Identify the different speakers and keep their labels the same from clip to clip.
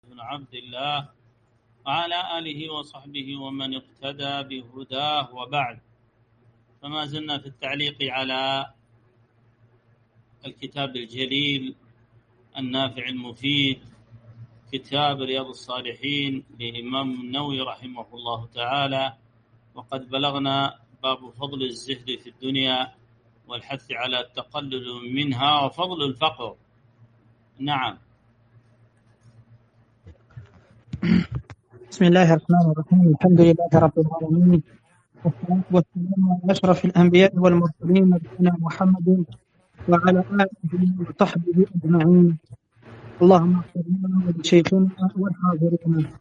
Speaker 1: بن عبد الله وعلى آله وصحبه ومن اقتدى بهداه، وبعد. فما زلنا في التعليق على الكتاب الجليل النافع المفيد، كتاب رياض الصالحين لإمام النووي رحمه الله تعالى، وقد بلغنا باب فضل الزهد في الدنيا والحث على التقلل منها وفضل الفقر. نعم.
Speaker 2: بسم الله الرحمن الرحيم. الحمد لله رب العالمين، والصلاة والسلام على أشرف الأنبياء والمرسلين نبينا محمد وعلى آله وصحبه أجمعين. اللهم اغفر لنا ولشيخنا والحاضرين.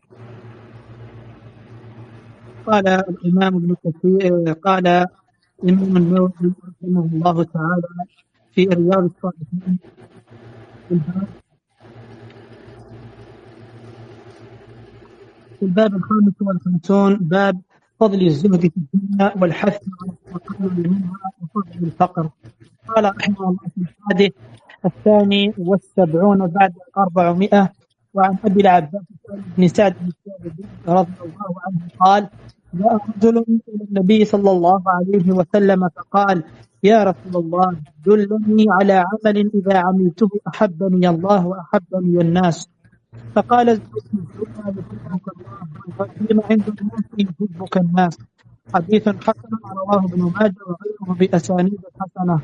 Speaker 2: قال الإمام ابن كثير، قال الإمام النووي رحمه الله تعالى في رياض الصالحين في الباب 55، باب فضل الزهد في الدنيا والحث على التقلل منها وفضل الفقر. قال رحمه الله في الحديث 72 بعد 400، وعن أبي العباس بن سعد بن رضي الله عنه قال: جاء رجل إلى النبي صلى الله عليه وسلم فقال: يا رسول الله، دلني على عمل إذا عملته أحبني الله وأحبني الناس. فقال: الزهد في الدنيا يحبك الله، والغنيمة عند الناس يحبك الناس. حديث حسن رواه ابن ماجه وغيره بأسانيد حسنة.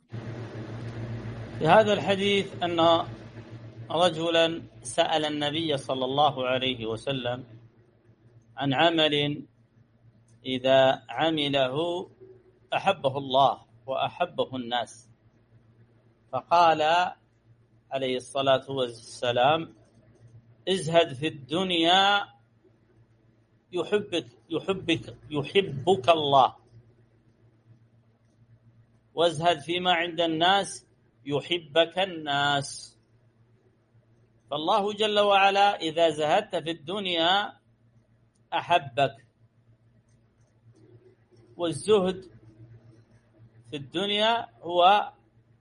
Speaker 1: في هذا الحديث أن رجلا سأل النبي صلى الله عليه وسلم عن عمل إذا عمله أحبه الله وأحبه الناس، فقال عليه الصلاة والسلام: ازهد في الدنيا يحبك الله، وازهد فيما عند الناس يحبك الناس. فالله جل وعلا إذا زهدت في الدنيا أحبك، والزهد في الدنيا هو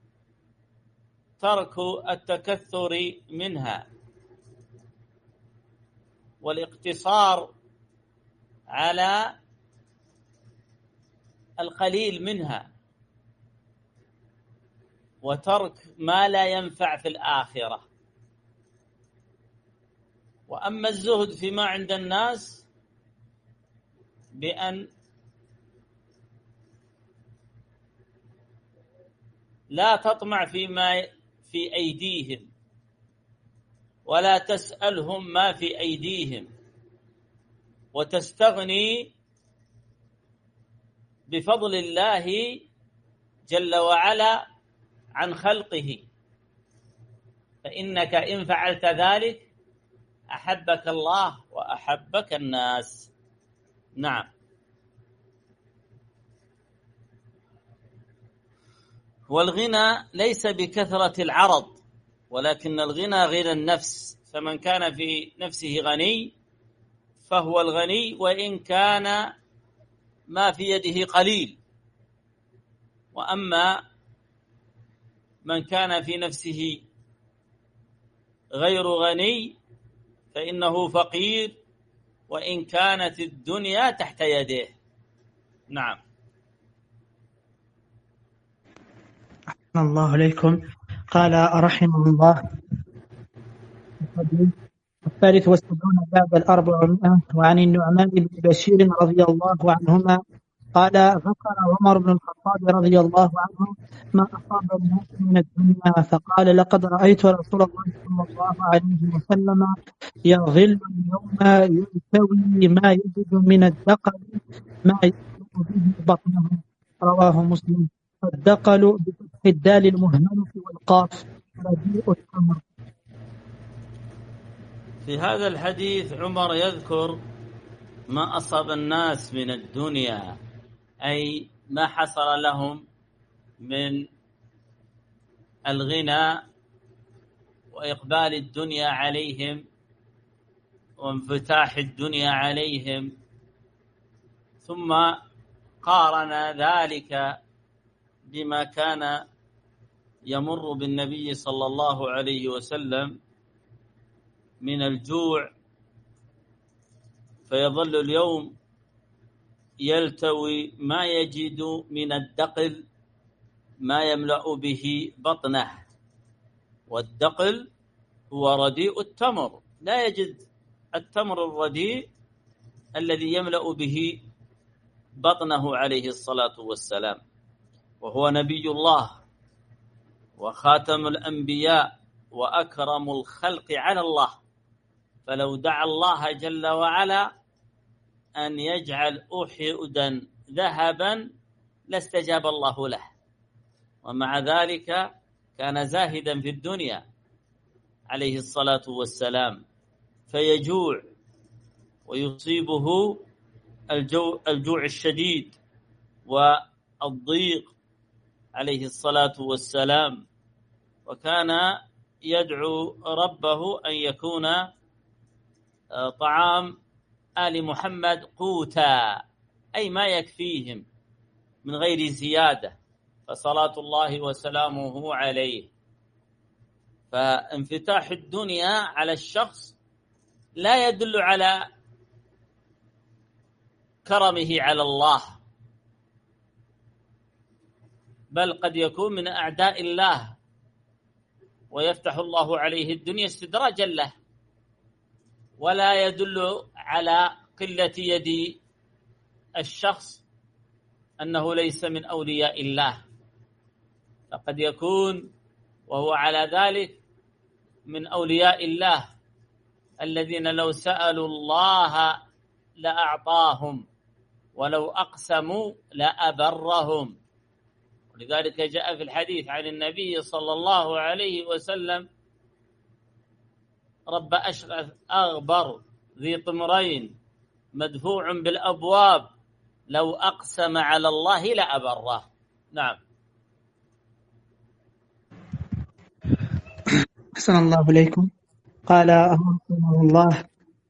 Speaker 1: ترك التكثر منها والاقتصار على القليل منها، وترك ما لا ينفع في الآخرة. وأما الزهد فيما عند الناس بأن لا تطمع فيما في أيديهم ولا تسألهم ما في أيديهم، وتستغني بفضل الله جل وعلا عن خلقه، فإنك إن فعلت ذلك أحبك الله وأحبك الناس. نعم. والغنى ليس بكثرة العرض، ولكن الغنى غنى النفس، فمن كان في نفسه غني فهو الغني وإن كان ما في يده قليل. وأما من كان في نفسه غير غني فإنه فقير وإن كانت الدنيا تحت يديه. نعم.
Speaker 2: أحسن الله عليكم. قال رحمه الله: 73 بعد 400، وعن النعمان بن بشير رضي الله عنهما قال: ذكر عمر بن الخطاب رضي الله عنه ما أصاب الناس من الدنيا، فقال: لقد رأيت رسول الله صلى الله عليه وسلم يظل اليوم يلتوي ما يجد من الدقل ما يسلك به بطنه. رواه مسلم. الدقل بفتح الدال المهملة والقاف، رديء التمر.
Speaker 1: في هذا الحديث عمر يذكر ما أصاب الناس من الدنيا، أي ما حصل لهم من الغنى وإقبال الدنيا عليهم وانفتاح الدنيا عليهم، ثم قارن ذلك بما كان يمر بالنبي صلى الله عليه وسلم من الجوع فيظل اليوم يلتوي ما يجد من الدقل ما يملأ به بطنه، والدقل هو رديء التمر، لا يجد التمر الرديء الذي يملأ به بطنه عليه الصلاة والسلام، وهو نبي الله وخاتم الأنبياء وأكرم الخلق على الله، فلو دعا الله جل وعلا أن يجعل أحدا ذهبا لاستجاب الله له، ومع ذلك كان زاهدا في الدنيا عليه الصلاة والسلام، فيجوع ويصيبه الجوع الشديد والضيق عليه الصلاة والسلام، وكان يدعو ربه أن يكون طعام آل محمد قوتا، أي ما يكفيهم من غير زيادة، فصلاة الله وسلامه عليه. فانفتاح الدنيا على الشخص لا يدل على كرمه على الله، بل قد يكون من أعداء الله ويفتح الله عليه الدنيا استدراجا له، ولا يدل على قلة يد الشخص أنه ليس من أولياء الله، فقد يكون وهو على ذلك من أولياء الله الذين لو سألوا الله لأعطاهم ولو أقسموا لأبرهم. ولذلك جاء في الحديث عن النبي صلى الله عليه وسلم: رب أشغث أغبر ذي طمرين مدفوع بالأبواب لو أقسم على الله لأبره. نعم.
Speaker 2: أحسن الله إليكم. قال رحمه الله: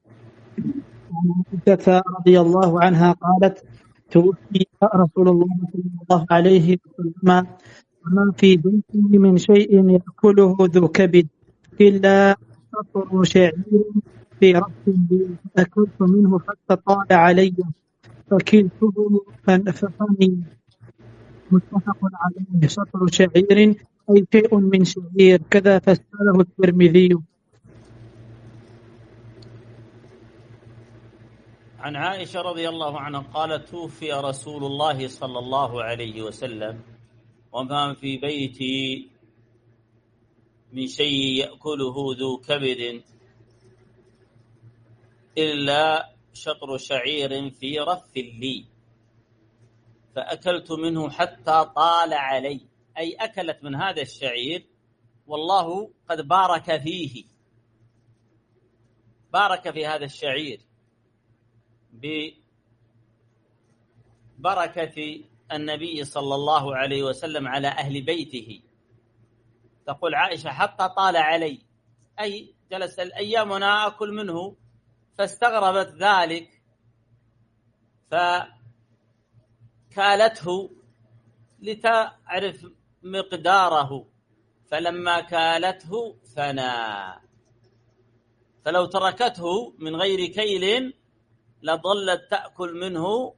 Speaker 2: عائشة رضي الله عنها قالت: توفي رسول الله صلى الله عليه وسلم وما في بيته من شيء يأكله ذو كبد إلا سطر شعير في رأس لي، فأكلت منه حتى طال علي فكلته ففني. متفق عليه. سطر شعير أي شيء من شعير، كذا فسره الترمذي.
Speaker 1: عن عائشة رضي الله عنها قالت: توفي رسول الله صلى الله عليه وسلم وما في بيتي من شيء يأكله ذو كبد إلا شطر شعير في رف لي، فأكلت منه حتى طال علي، أي أكلت من هذا الشعير والله قد بارك فيه، بارك في هذا الشعير ببركة النبي صلى الله عليه وسلم على أهل بيته. تقول عائشة: حتى طال علي، أي جلس الأيام وأنا أكل منه، فاستغربت ذلك فكالته لتعرف مقداره، فلما كالته فنى، فلو تركته من غير كيل لظلت تأكل منه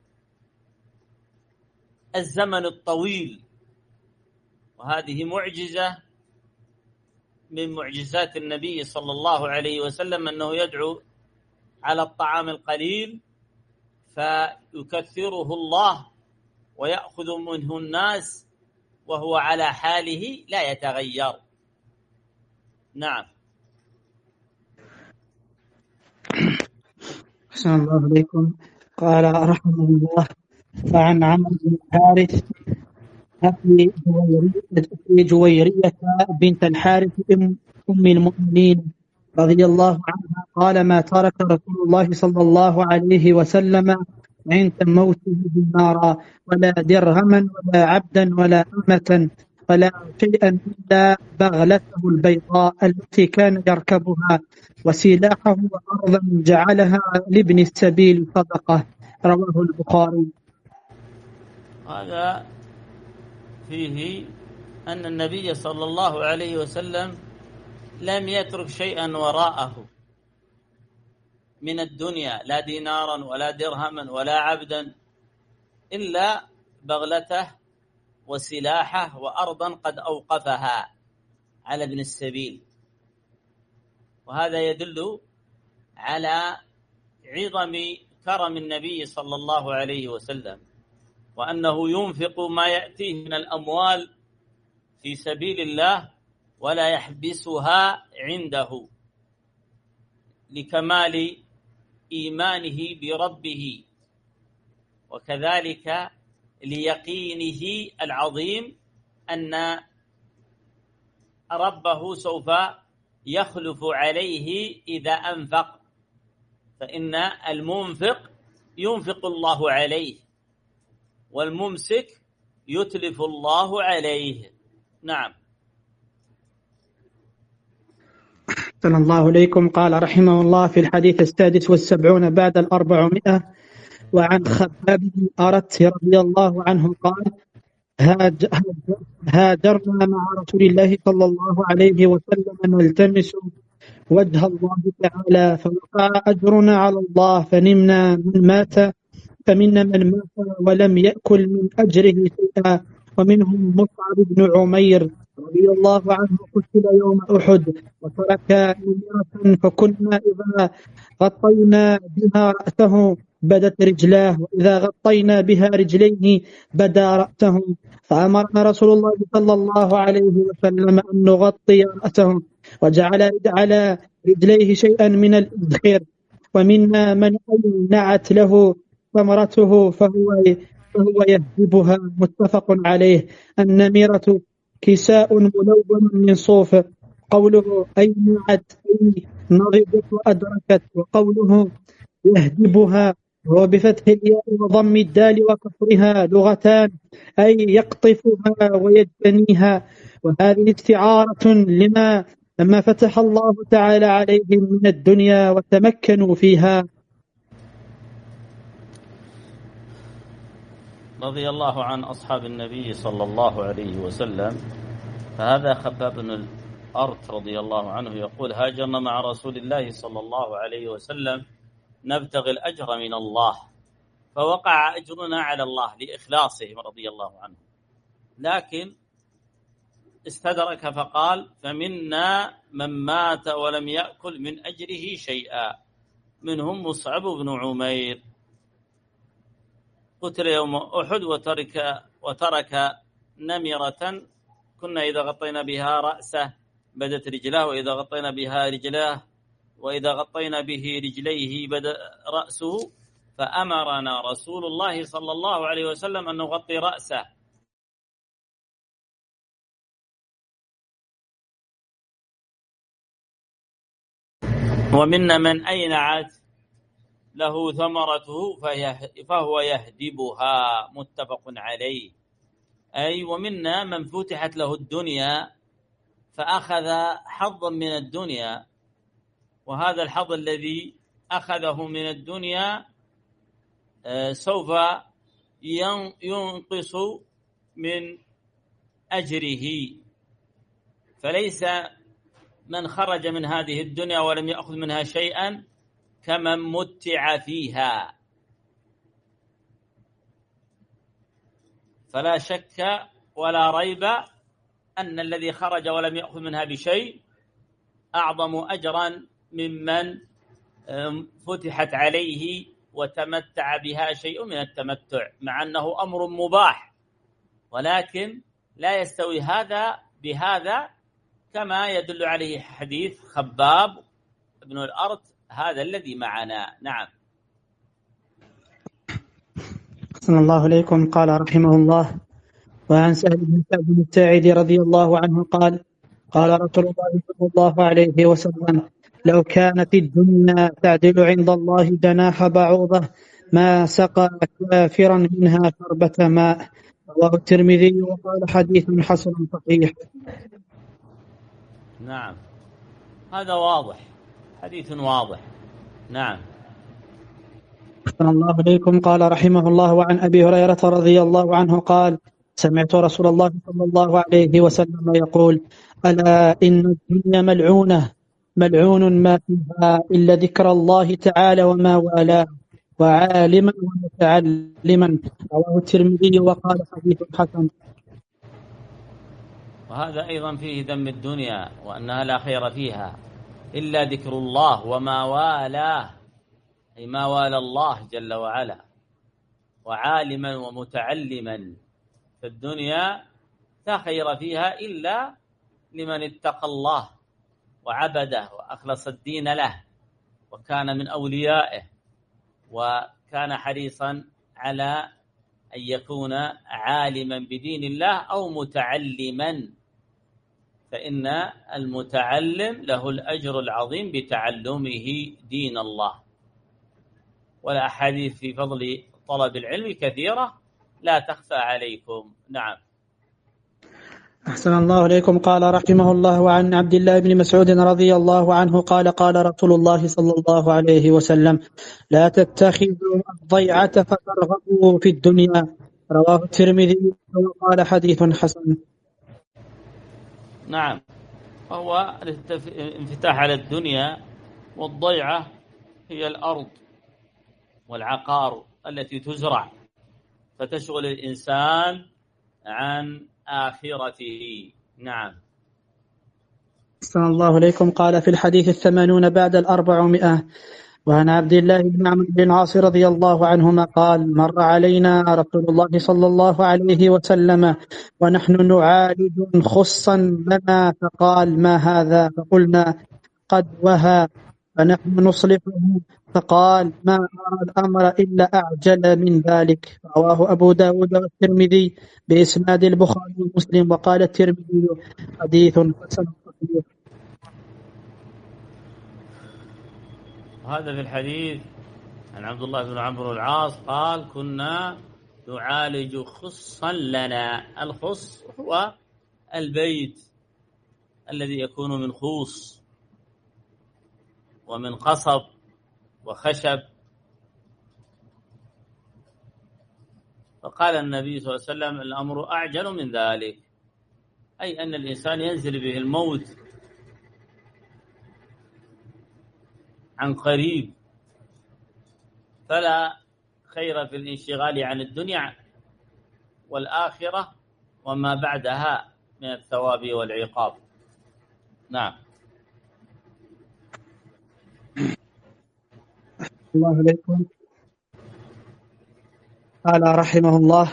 Speaker 1: الزمن الطويل. وهذه معجزة من معجزات النبي صلى الله عليه وسلم، أنه يدعو على الطعام القليل فيكثره الله ويأخذ منه الناس وهو على حاله لا يتغير. نعم.
Speaker 2: أحسن الله إليكم. قال رحمه الله: فعن عمرو بن الحارث أخي جويرية بنت الحارث أم المؤمنين رضي الله عنها قال: ما ترك رسول الله صلى الله عليه وسلم عند موته دينارا ولا درهما ولا عبدا ولا أمة ولا شيئا إلا بغلته البيضاء التي كان يركبها وسلاحه وأرضا جعلها لابن السبيل صدقة. رواه البخاري.
Speaker 1: هذا فيه أن النبي صلى الله عليه وسلم لم يترك شيئا وراءه، من الدنيا لا دينارا ولا درهما ولا عبدا إلا بغلته وسلاحه وأرضا قد أوقفها على ابن السبيل. وهذا يدل على عظم كرم النبي صلى الله عليه وسلم، وأنه ينفق ما يأتيه من الأموال في سبيل الله ولا يحبسها عنده لكمال إيمانه بربه، وكذلك ليقينه العظيم أن ربه سوف يخلف عليه إذا أنفق، فإن المنفق ينفق الله عليه والممسك يتلف الله عليه. نعم.
Speaker 2: أحسن الله إليكم. قال رحمه الله في الحديث 76 بعد 400: وعن خباب بن أرت رضي الله عنه قال: هاجرنا مع رسول الله صلى الله عليه وسلم نلتمس وجه الله تعالى، فوقع أجرنا على الله، فمنا من مات ولم يأكل من أجره شيئا، ومنهم مصعب بن عمير رضي الله عنه قتل يوم أحد وترك نمرة، فكنا إذا غطينا بها رأسه بدت رجلاه، وإذا غطينا بها رجليه بدا رأسه، فأمرنا رسول الله صلى الله عليه وسلم أن نغطي رأسه، وجعل على رجليه شيئا من الإذخير، ومنا من نعت له ثمرته فهو يهذبها. متفق عليه. النميرة كساء ملون من صوف. قوله أي نعت أي نضجت وأدركت، وقوله يهذبها هو بفتح الياء وضم الدال وكسرها لغتان، أي يقطفها ويجتنيها، وهذه استعارة لما فتح الله تعالى عليهم من الدنيا وتمكنوا فيها.
Speaker 1: رضي الله عن أصحاب النبي صلى الله عليه وسلم. فهذا خباب بن الأرت رضي الله عنه يقول: هاجرنا مع رسول الله صلى الله عليه وسلم نبتغي الأجر من الله، فوقع أجرنا على الله لإخلاصهم رضي الله عنه، لكن استدرك فقال: فمنا من مات ولم يأكل من أجره شيئا، منهم مصعب بن عمير قتل يوم أحد وترك نمرة، كنا إذا غطينا بها رأسه بدت رجلاه، وإذا غطينا بها رجلاه وإذا غطينا به رجليه بدأ رأسه، فأمرنا رسول الله صلى الله عليه وسلم أن نغطي رأسه. ومنا من أينعت له ثمرته فهو يهدبها. متفق عليه. أي ومنا من فتحت له الدنيا فأخذ حظا من الدنيا، وهذا الحظ الذي أخذه من الدنيا سوف ينقص من أجره، فليس من خرج من هذه الدنيا ولم يأخذ منها شيئا كمن متع فيها. فلا شك ولا ريب أن الذي خرج ولم يأخذ منها بشيء أعظم أجرا ممن فتحت عليه وتمتع بها شيء من التمتع، مع أنه أمر مباح، ولكن لا يستوي هذا بهذا، كما يدل عليه حديث خباب بن الأرت هذا الذي معنا. نعم.
Speaker 2: أحسن الله إليكم. قال رحمه الله: وعن سهل بن سعد الساعدي رضي الله عنه قال: قال رسول الله صلى الله عليه وسلم: لو كانت الدنيا تعدل عند الله جناح بعوضة ما سقى كافرا منها شربة ماء. رواه الترمذي وقال حديث حسن صحيح.
Speaker 1: نعم، هذا واضح، حديث واضح. نعم.
Speaker 2: أحسن الله إليكم. قال رحمه الله: وعن أبي هريرة رضي الله عنه قال: سمعت رسول الله صلى الله عليه وسلم يقول: ألا إن الدنيا ملعونة ملعون ما فيها إلا ذكر الله تعالى وما والاه وعالما ومتعلما. رواه الترمذي وقال حديث حسن.
Speaker 1: وهذا أيضا فيه ذم الدنيا وأنها لا خير فيها إلا ذكر الله وما والاه، أي ما والى الله جل وعلا، وعالما ومتعلما. فالدنيا لا خير فيها إلا لمن اتقى الله وعبده وأخلص الدين له وكان من أوليائه وكان حريصا على أن يكون عالما بدين الله أو متعلما، فإن المتعلم له الأجر العظيم بتعلمه دين الله. والأحاديث في فضل طلب العلم كثيرة لا تخفى عليكم. نعم.
Speaker 2: أحسن الله عليكم. قال رحمه الله: وعن عبد الله بن مسعود رضي الله عنه قال: قال رسول الله صلى الله عليه وسلم: لا تتخذوا الضيعة فترغبوا في الدنيا. رواه الترمذي وقال حديث حسن.
Speaker 1: نعم، وهو الانفتاح على الدنيا، والضيعة هي الأرض والعقار التي تزرع فتشغل الإنسان عن آخرته. نعم.
Speaker 2: أحسن الله عليكم. قال في الحديث 80 بعد 400: وعن عبد الله بن عمرو بن العاص رضي الله عنهما قال: مر علينا رسول الله صلى الله عليه وسلم ونحن نعالج خصا لنا فقال: ما هذا؟ فقلنا: قد وهى. فنحن نصلحه. فقال: ما أرى الأمر إلا أعجل من ذلك. رواه أبو داود والترمذي بإسناد البخاري ومسلم. وقال الترمذي: حديث حسن صحيح.
Speaker 1: هذا في الحديث عن عبد الله بن عمرو بن العاص قال: كنا نعالج خصا لنا. الخص هو البيت الذي يكون من خوص ومن قصب وخشب. فقال النبي صلى الله عليه وسلم: الأمر أعجل من ذلك، أي أن الإنسان ينزل به الموت عن قريب، فلا خير في الانشغال عن الدنيا والآخرة وما بعدها من الثواب والعقاب. نعم.
Speaker 2: الله عليكم. قال رحمه الله: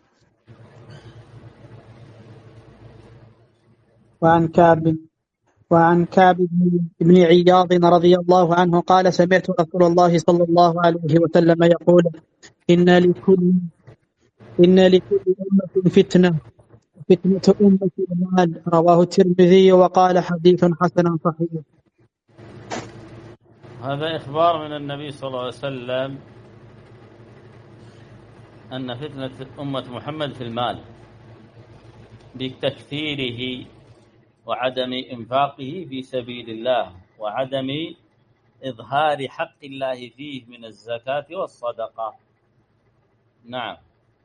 Speaker 2: وعن كعب بن عياض رضي الله عنه قال: سمعت رسول الله صلى الله عليه وسلم يقول: إن لكل أمة فتنة أمة المال. رواه الترمذي وقال حديث حسن صحيح.
Speaker 1: هذا إخبار من النبي صلى الله عليه وسلم أن فتنة أمة محمد في المال بتكثيره وعدم إنفاقه في سبيل الله وعدم إظهار حق الله فيه من الزكاة والصدقة. نعم.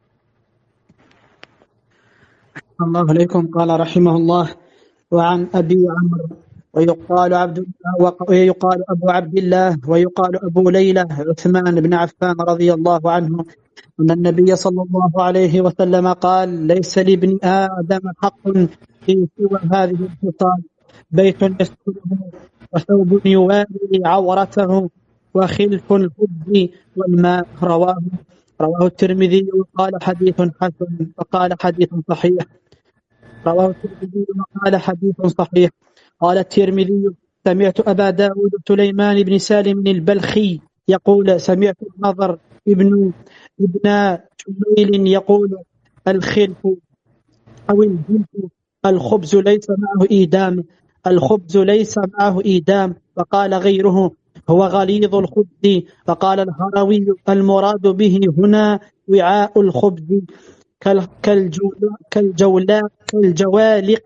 Speaker 2: الله عليكم. قال رحمه الله: وعن أبي عمرو ويقال أبو عبد الله ويقال أبو ليلى عثمان بن عفان رضي الله عنه أن النبي صلى الله عليه وسلم قال: ليس لابن آدم حق في سوى هذه الخصال: بيت يسكنه، وثوب يواري عورته، وخلف الخبز والماء. رواه الترمذي وقال حديث حسن وقال حديث صحيح. رواه الترمذي وقال حديث صحيح. قال الترمذي: سمعت أبا داود سليمان بن سالم البلخي يقول: سمعت النضر ابن شميل يقول: الخلف أو الجلف الخبز ليس معه إيدام. وقال غيره: هو غليظ الخبز. وقال الهروي: المراد به هنا وعاء الخبز كالجوالق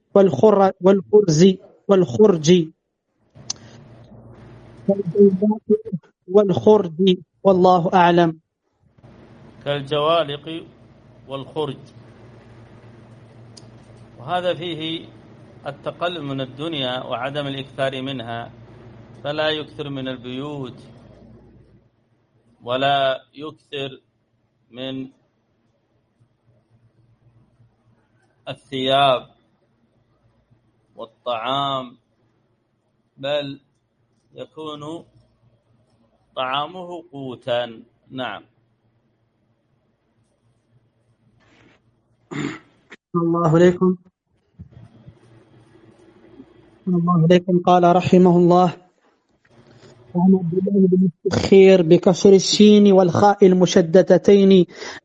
Speaker 2: والخرج والله أعلم.
Speaker 1: كالجوالق والخرج. وهذا فيه التقلل من الدنيا وعدم الإكثار منها، فلا يكثر من البيوت ولا يكثر من الثياب والطعام، بل يكون طعامه قوتا. نعم.
Speaker 2: الله عليكم. الله عليكم. قال رحمه الله: عن عبد الله بن السخير بكسر السين والخاء المشددتين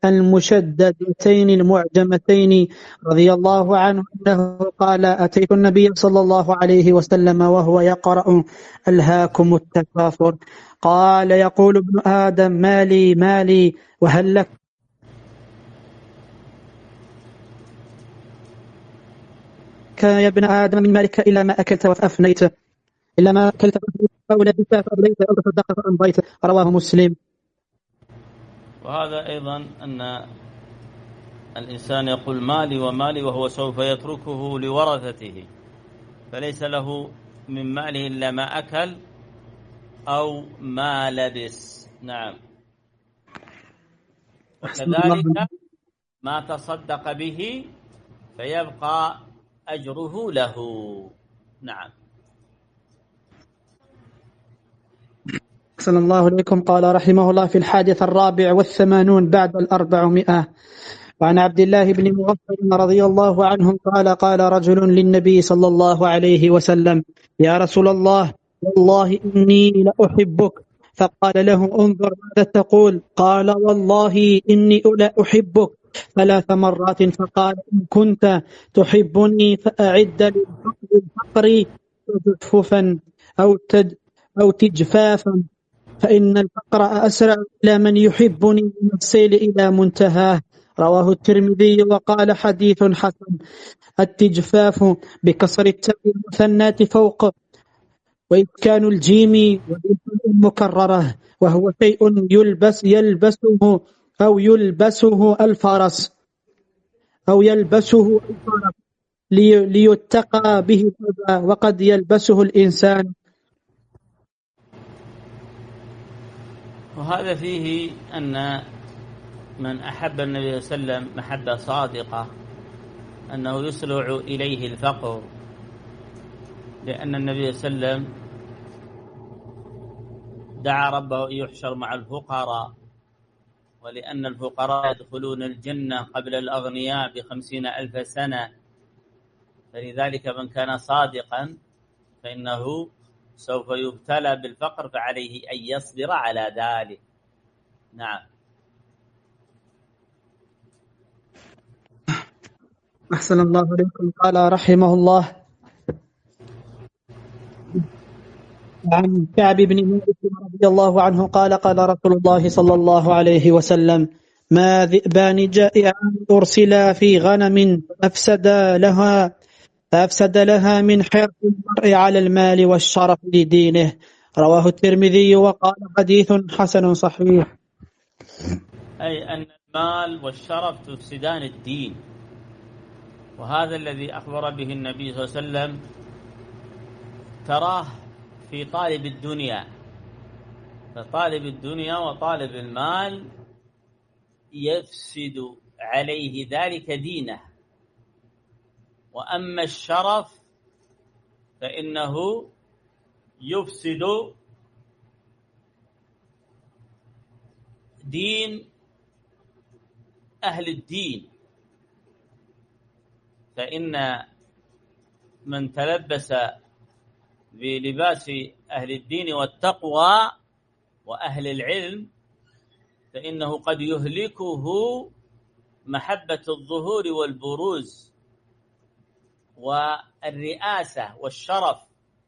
Speaker 2: المعجمتين رضي الله عنه أنه قال: أتيت النبي صلى الله عليه وسلم وهو يقرأ: ألهاكم التكاثر. قال: يقول ابن آدم: مالي مالي، وهل لك يا ابن آدم من مالك إلا ما أكلت وأفنيت، إلا ما أكلت أو لبست فأبليت أو تصدقت فأمضيت. رواه مسلم.
Speaker 1: وهذا أيضا أن الإنسان يقول مالي ومالي وهو سوف يتركه لورثته، فليس له من ماله إلا ما أكل أو ما لبس. نعم. وكذلك ما تصدق به فيبقى أجره له. نعم.
Speaker 2: أحسن الله إليكم. قال رحمه الله: في 84 بعد 400. وعن عبد الله بن مغفل رضي الله عنه قال: قال رجل للنبي صلى الله عليه وسلم: يا رسول الله، والله إني لأحبك. فقال له: انظر ماذا تقول. قال: والله إني لأحبك 3 مرات. فقال: إن كنت تحبني فأعد للفقر تجففا أو تجفافا، فإن الفقر أسرع إلى من يحبني من السيل إلى منتهاه. رواه الترمذي وقال: حديث حسن. التجفاف بكسر التاء المثنات فوق وإسكان الجيم المكررة، وهو شيء يلبسه الفرس ليتقى به الأذى، وقد يلبسه الإنسان.
Speaker 1: وهذا فيه أن من أحب النبي صلى الله عليه وسلم محبة صادقة أنه يسرع إليه الفقر، لأن النبي صلى الله عليه وسلم دعا ربه أن يحشر مع الفقراء، ولأن الفقراء يدخلون الجنة قبل الأغنياء ب50,000 سنة، فلذلك من كان صادقا فإنه سوف يبتلى بالفقر، فعليه أن يصبر على ذلك. نعم.
Speaker 2: أحسن الله عليكم. قال رحمه الله: عن كعب بن مالك رضي الله عنه قال: قال رسول الله صلى الله عليه وسلم: ما ذئبان جائعان أرسلا في غنم فأفسد لها من حرص المرء على المال والشرف لدينه. رواه الترمذي وقال: حديث حسن صحيح.
Speaker 1: أي أن المال والشرف تفسدان الدين، وهذا الذي أخبر به النبي صلى الله عليه وسلم تراه في طالب الدنيا، فطالب الدنيا وطالب المال يفسد عليه ذلك دينه، وأما الشرف فإنه يفسد دين أهل الدين، فإن من تلبس بلباس أهل الدين والتقوى وأهل العلم فإنه قد يهلكه محبة الظهور والبروز والرئاسة والشرف،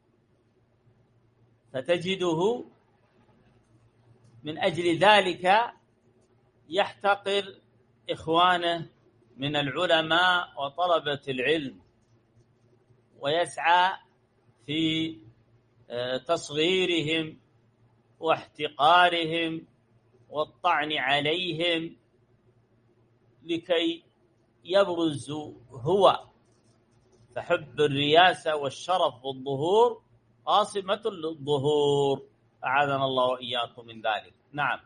Speaker 1: فتجده من أجل ذلك يحتقر إخوانه من العلماء وطلبة العلم، ويسعى في تصغيرهم واحتقارهم والطعن عليهم لكي يبرز هو فحب الرياسة والشرف والظهور قاصمة للظهور، أعاذنا الله وإياكم من ذلك. نعم.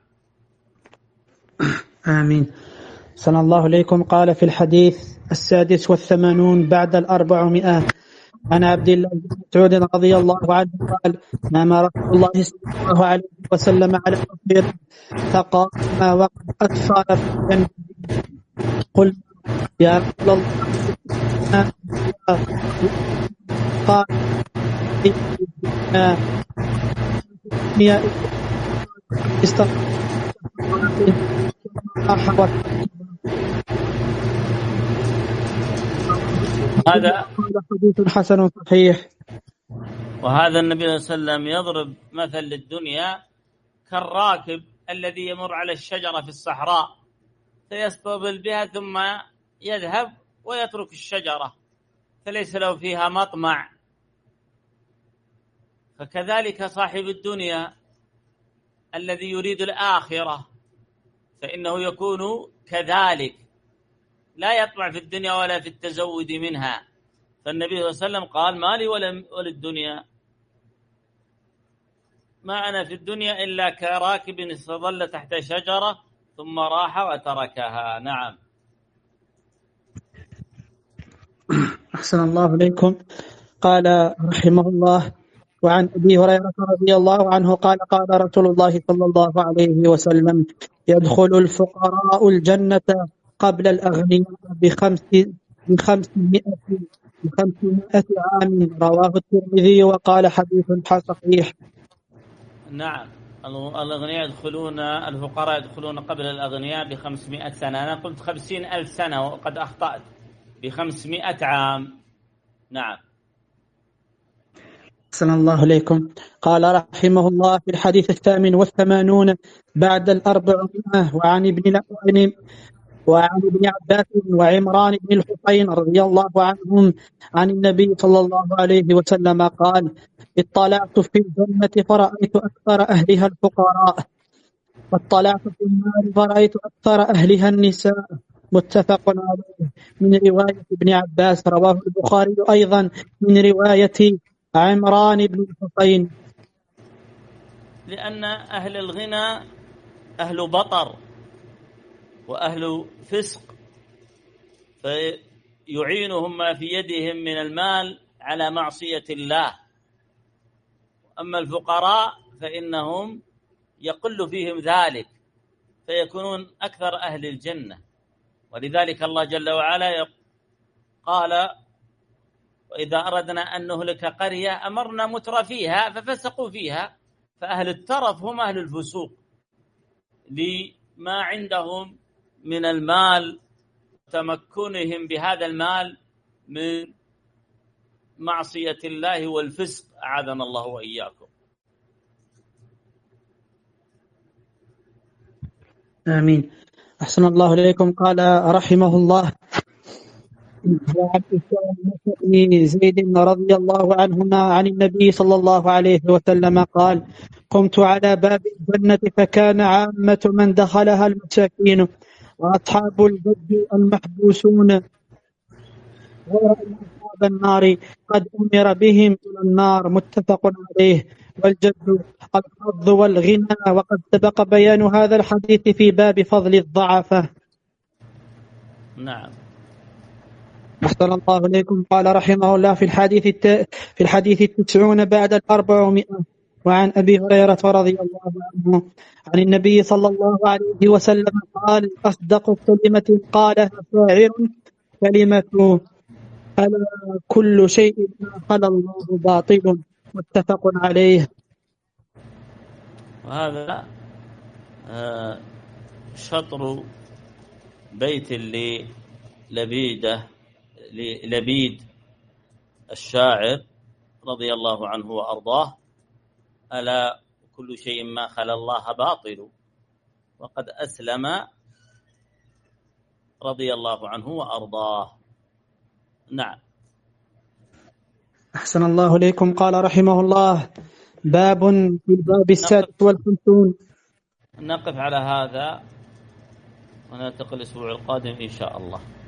Speaker 2: آمين. صلى الله عليكم. قال في الحديث 86 بعد 400 عن عبد الله بن مسعود رضي الله عنه قال: نام رسول الله صلى الله عليه وسلم على بصير فقام وقد أكثر في الجنة. قل يا رسول الله قال
Speaker 1: هذا
Speaker 2: حديث حسن صحيح.
Speaker 1: وهذا النبي صلى الله عليه وسلم يضرب مثل للدنيا كالراكب الذي يمر على الشجرة في الصحراء فيستظل بها ثم يذهب ويترك الشجرة فليس له فيها مطمع. فكذلك صاحب الدنيا الذي يريد الآخرة فإنه يكون كذلك، لا يطمع في الدنيا ولا في التزود منها. فالنبي صلى الله عليه وسلم قال: ما لي وللدنيا، ما أنا في الدنيا إلا كراكب استظل تحت شجرة ثم راح وتركها. نعم.
Speaker 2: أحسن الله إليكم. قال رحمه الله: وعن أبي هريرة رضي الله عنه قال: قال رسول الله صلى الله عليه وسلم: يدخل الفقراء الجنة قبل الأغنياء ب500 عام. رواه الترمذي وقال حديث صحيح.
Speaker 1: نعم. الأغنياء يدخلون، الفقراء يدخلون قبل الأغنياء ب500 سنة. أنا قلت 50,000 سنة وقد أخطأت، ب500 عام. نعم.
Speaker 2: أحسن الله إليكم. قال رحمه الله في الحديث 88 بعد 400 وعن ابن عباس وعمران بن الحصين رضي الله عنهم عن النبي صلى الله عليه وسلم قال: اطلعت في الجنة فرأيت أكثر أهلها الفقراء، واطلعت في النار فرأيت أكثر أهلها النساء. متفق عليه. من رواية ابن عباس. رواه البخاري أيضا من رواية عمران بن الحصين.
Speaker 1: لأن أهل الغنى أهل بطر وأهل فسق، فيعينهم ما في يدهم من المال على معصية الله. أما الفقراء فإنهم يقل فيهم ذلك فيكونون أكثر أهل الجنة. ولذلك الله جل وعلا قال: وإذا أردنا أن نهلك قرية أمرنا متر فيها ففسقوا فيها. فأهل الترف هم أهل الفسوق لما عندهم من المال، تمكنهم بهذا المال من معصية الله والفسق، أعاذنا الله وإياكم.
Speaker 2: آمين. أحسن الله إليكم. قال رحمه الله: وعن بن زيد رضي الله عنهما عن النبي صلى الله عليه وسلم قال: قمت على باب الجنة فكان عامة من دخلها المساكين وأصحاب الجد المحبوسون، غير أن أصحاب النار قد أمر بهم إلى النار. متفق عليه. والجد الحظ والغنى، وقد سبق بيان هذا الحديث في باب فضل الضعفاء.
Speaker 1: نعم.
Speaker 2: أحسن الله إليكم. قال رحمه الله في الحديث 90 بعد 400 وعن أبي هريرة رضي الله عنه عن النبي صلى الله عليه وسلم قال: أصدق كلمة قالها شاعر كلمة ألا كل شيء ما خلا الله باطل. متفق عليه.
Speaker 1: وهذا شطر بيت للبيد الشاعر رضي الله عنه وأرضاه: ألا كل شيء ما خلا الله باطل. وقد أسلم رضي الله عنه وأرضاه. نعم.
Speaker 2: أحسن الله إليكم. قال رحمه الله: باب في الباب 56.
Speaker 1: نقف على هذا ونلتقي الأسبوع القادم إن شاء الله.